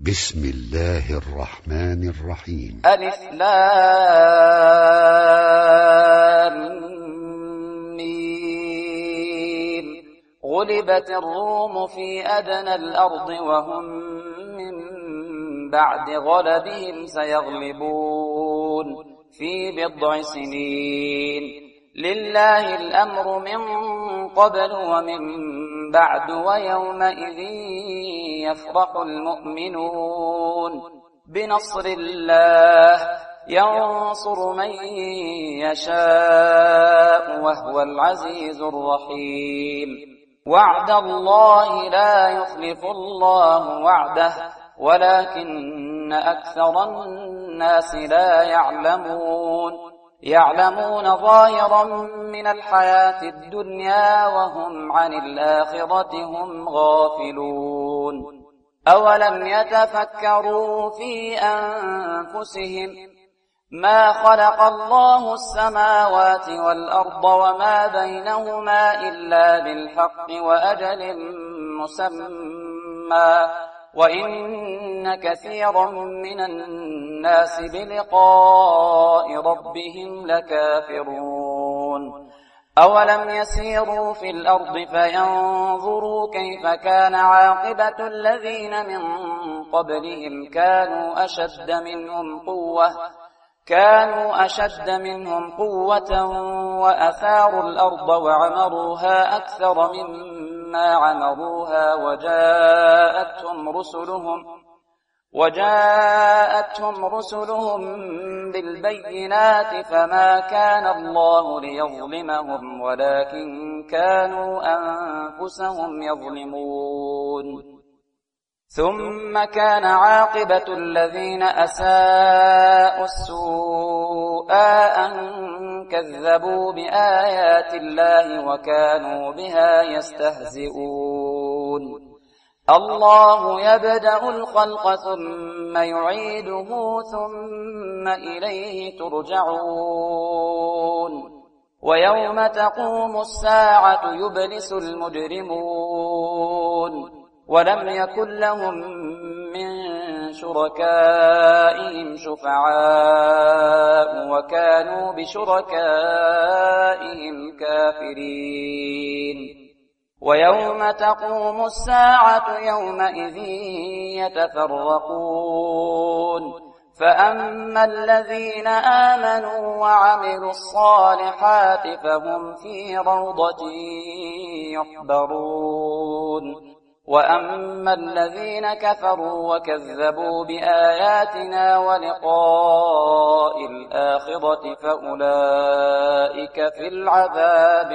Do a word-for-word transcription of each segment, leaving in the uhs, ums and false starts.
بسم الله الرحمن الرحيم. ألف لام ميم. غلبت الروم في أدنى الأرض وهم من بعد غلبهم سيغلبون في بضع سنين. لله الأمر من قبل ومن بعد ويومئذ يفرح المؤمنون بنصر الله ينصر من يشاء وهو العزيز الرحيم. وعد الله لا يخلف الله وعده ولكن أكثر الناس لا يعلمون يعلمون ظاهرا من الحياة الدنيا وهم عن الآخرة هم غافلون. أولم يتفكروا في أنفسهم ما خلق الله السماوات والأرض وما بينهما إلا بالحق وأجل مسمى وإن كثيرا من الناس بلقاء ربهم لكافرون. أولم يسيروا في الأرض فينظروا كيف كان عاقبة الذين من قبلهم كانوا أشد منهم قوة كانوا أشد منهم قوة وأثاروا الأرض وعمروها أكثر مما عمروها وجاءتهم رسلهم وجاءتهم رسلهم بالبينات فما كان الله ليظلمهم ولكن كانوا أنفسهم يظلمون. ثم كان عاقبة الذين أساءوا السوء أن كذبوا بآيات الله وكانوا بها يستهزئون. الله يبدأ الخلق ثم يعيده ثم إليه ترجعون. ويوم تقوم الساعة يبلس المجرمون ولم يكن لهم من شركائهم شفعاء وكانوا بشركائهم كافرين. ويوم تقوم الساعة يومئذ يتفرقون فأما الذين آمنوا وعملوا الصالحات فهم في روضة يحبرون وأما الذين كفروا وكذبوا بآياتنا ولقاء الآخرة فأولئك في العذاب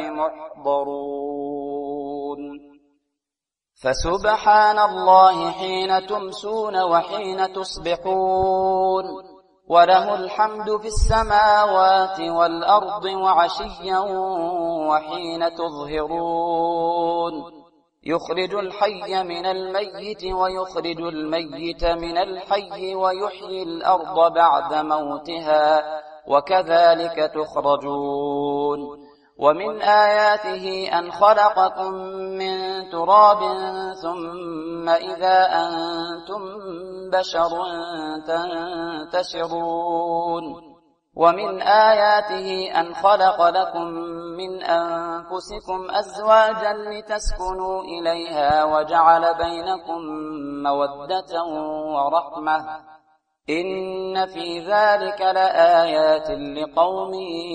محضرون. فسبحان الله حين تمسون وحين تصبحون وله الحمد في السماوات والأرض وعشيا وحين تظهرون. يخرج الحي من الميت ويخرج الميت من الحي ويحيي الأرض بعد موتها وكذلك تخرجون. ومن آياته أن خلقكم من تراب ثم إذا أنتم بشر تنتشرون. ومن آياته أن خلق لكم من أنفسكم أزواجا لتسكنوا إليها وجعل بينكم مودة ورحمة إن في ذلك لآيات لقوم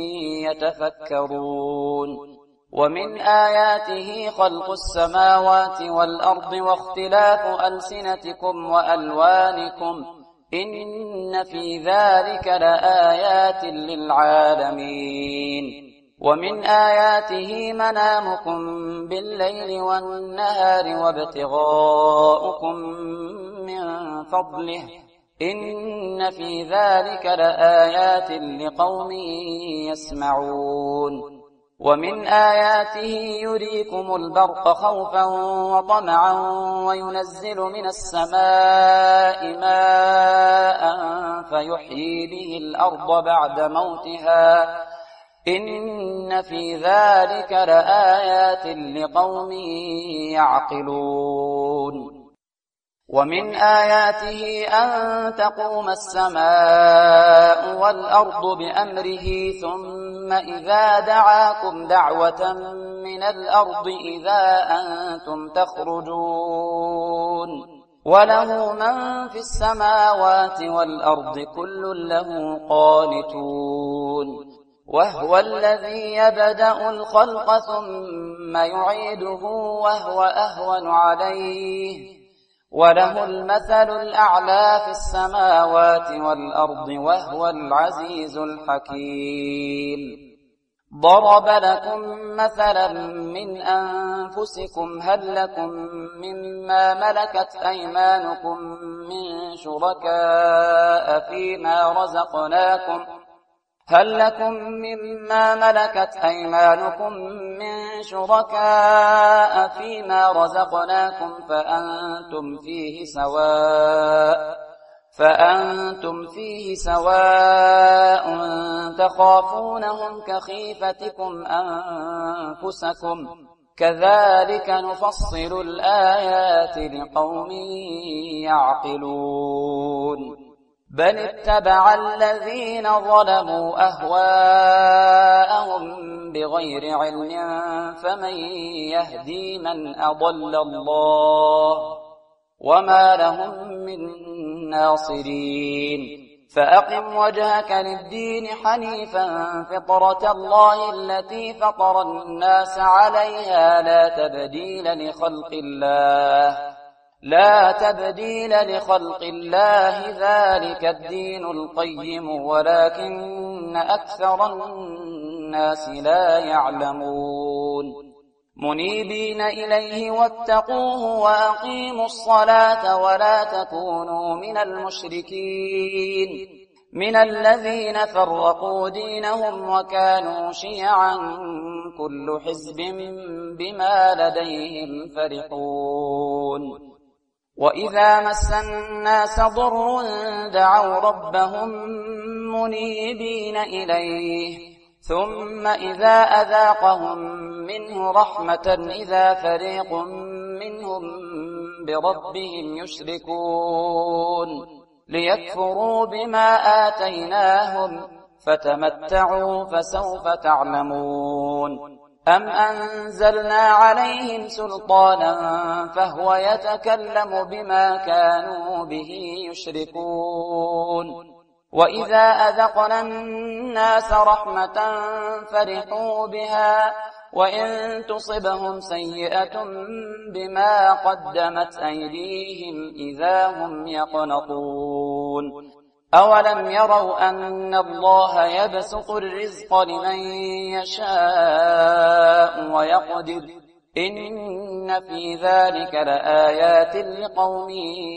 يتفكرون. ومن آياته خلق السماوات والأرض واختلاف ألسنتكم وألوانكم إن في ذلك لآيات للعالمين. ومن آياته منامكم بالليل والنهار وابتغاؤكم من فضله إن في ذلك لآيات لقوم يسمعون. ومن آياته يريكم البرق خوفا وطمعا وينزل من السماء ماء فيحيي به الأرض بعد موتها إن في ذلك لآيات لقوم يعقلون. ومن آياته أن تقوم السماء والأرض بأمره ثم إذا دعاكم دعوة من الأرض إذا أنتم تخرجون وله من في السماوات والأرض كل له قانتون وهو الذي يبدأ الخلق ثم يعيده وهو أهون عليه وله المثل الأعلى في السماوات والأرض وهو العزيز الحكيم ضرب لكم مثلا من أنفسكم هل لكم مما ملكت أيمانكم من شركاء فيما رزقناكم هل لكم مما ملكت أيمانكم من شركاء فيما رزقناكم فأنتم فيه سواء فأنتم فيه سواء تخافونهم كخيفتكم أنفسكم كذلك نفصل الآيات لقوم يعقلون بل اتبع الذين ظلموا أهواءهم بغير علم فمن يهدي من أضل الله وما لهم من ناصرين فأقم وجهك للدين حنيفا فطرة الله التي فطر الناس عليها لا تبديل لخلق الله لا تبديل لخلق الله ذلك الدين القيم ولكن أكثر الناس لا يعلمون منيبين إليه واتقوه وأقيموا الصلاة ولا تكونوا من المشركين من الذين فرقوا دينهم وكانوا شيعا كل حزب بما لديهم فرحون وإذا مس الناس ضر دعوا ربهم منيبين إليه ثم إذا أذاقهم منه رحمة إذا فريق منهم بربهم يشركون ليكفروا بما آتيناهم فتمتعوا فسوف تعلمون أم أنزلنا عليهم سلطانا فهو يتكلم بما كانوا به يشركون وإذا أذقنا الناس رحمة فرحوا بها وإن تصبهم سيئة بما قدمت أيديهم إذا هم يقنطون أولم يروا أن الله يبسط الرزق لمن يشاء ويقدر إن في ذلك لآيات لقوم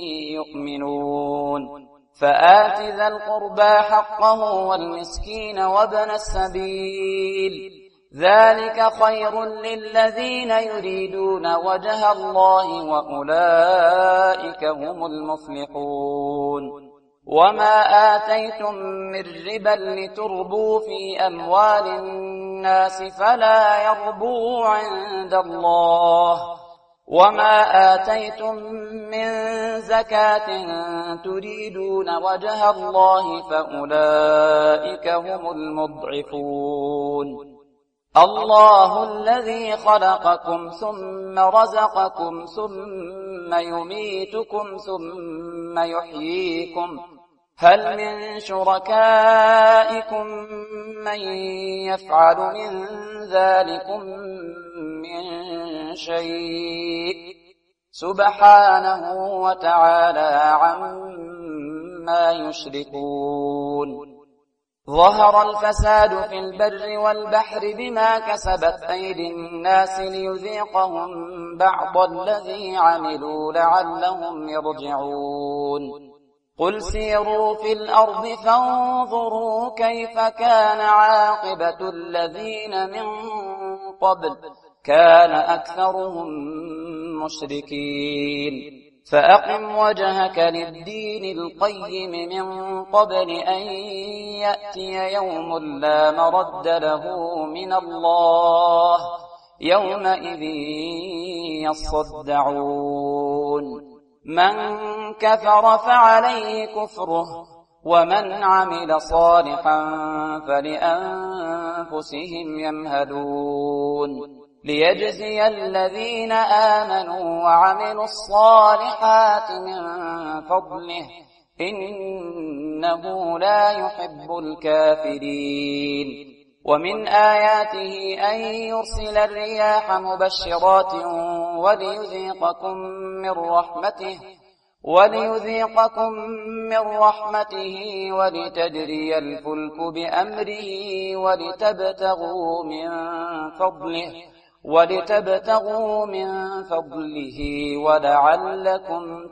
يؤمنون فآت ذا القربى حقه والمسكين وابن السبيل ذلك خير للذين يريدون وجه الله وأولئك هم المفلحون وما آتيتم من ربا لتربوا في أموال الناس فلا يربو عند الله وما آتيتم من زكاة تريدون وجه الله فأولئك هم المضعفون الله الذي خلقكم ثم رزقكم ثم يميتكم ثم يحييكم هل من شركائكم من يفعل من ذلكم من شيء سبحانه وتعالى عما يشركون ظهر الفساد في البر والبحر بما كسبت أيدي الناس ليذيقهم بعض الذي عملوا لعلهم يرجعون قل سيروا في الأرض فانظروا كيف كان عاقبة الذين من قبل كان أكثرهم مشركين فأقم وجهك للدين القيم من قبل أن يأتي يوم لا مرد له من الله يومئذ يصدعون من كفر فعليه كفره ومن عمل صالحا فلأنفسهم يمهدون ليجزي الذين آمنوا وعملوا الصالحات من فضله إنه لا يحب الكافرين ومن آياته أن يرسل الرياح مبشرات وليذيقكم من رحمته وليذيقكم من رحمته ولتجري الفلك بأمره ولتبتغوا من فضله ولتبتغوا من فضله ولعلكم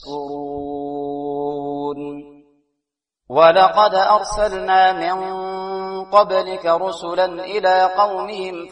تشكرون ولقد أرسلنا من قبلك رسلا إلى قومهم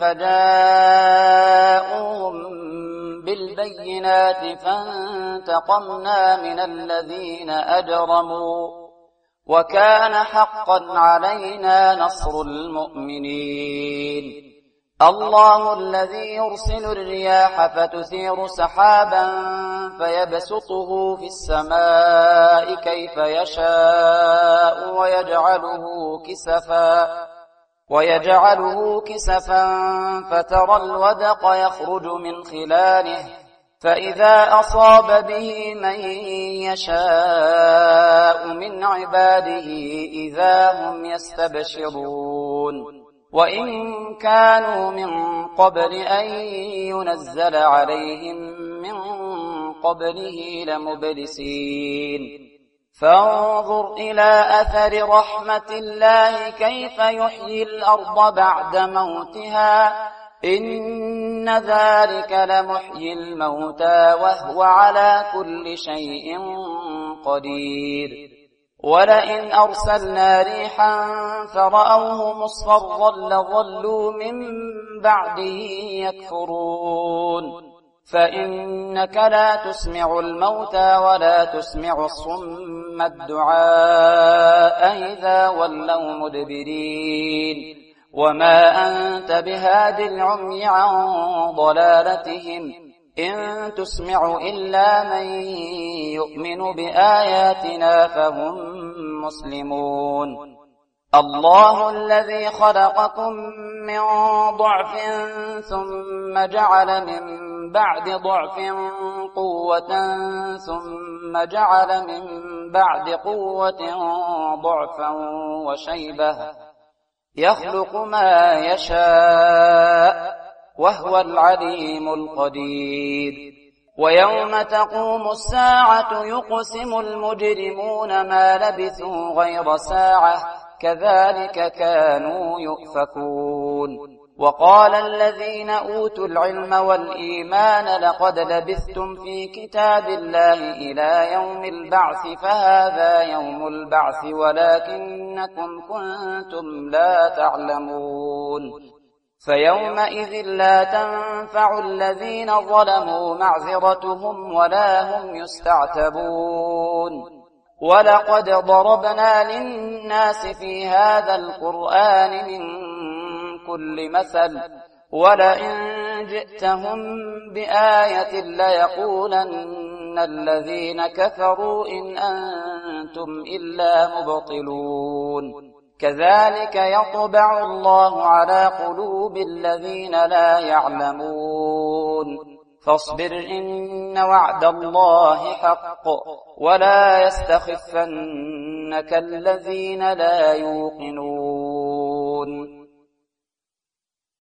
فجاءوهم بالبينات فانتقمنا من الذين أجرموا وكان حقا علينا نصر المؤمنين الله الذي يرسل الرياح فتثير سحابا فيبسطه في السماء كيف يشاء ويجعله كسفا ويجعله كسفا فترى الودق يخرج من خلاله فإذا أصاب به من يشاء من عباده إذا هم يستبشرون وإن كانوا من قبل أن ينزل عليهم من قبله لمبلسين فانظر إلى أثر رحمة الله كيف يحيي الأرض بعد موتها إن ذلك لمحيي الموتى وهو على كل شيء قدير ولئن أرسلنا ريحا فرأوه مصفرا لظلوا من بعده يكفرون فإنك لا تسمع الموتى ولا تسمع الصم الدعاء إذا ولوا مدبرين وما أنت بهاد العمي عن ضلالتهم إن تسمع إلا من يؤمن بآياتنا فهم مسلمون الله الذي خلقكم من ضعف ثم جعل من بعد ضعف قوة ثم جعل من بعد قوة ضعفا وشيبة يخلق ما يشاء وهو العليم القدير ويوم تقوم الساعة يقسم المجرمون ما لبثوا غير ساعة كذلك كانوا يؤفكون وقال الذين أوتوا العلم والإيمان لقد لبثتم في كتاب الله إلى يوم البعث فهذا يوم البعث ولكنكم كنتم لا تعلمون فيومئذ لا تنفع الذين ظلموا معذرتهم ولا هم يستعتبون ولقد ضربنا للناس في هذا القرآن من كل مثل ولئن جئتهم بآية ليقولن الذين كفروا إن أنتم إلا مبطلون كذلك يطبع الله على قلوب الذين لا يعلمون فاصبر إن وعد الله حق ولا يستخفنك الذين لا يوقنون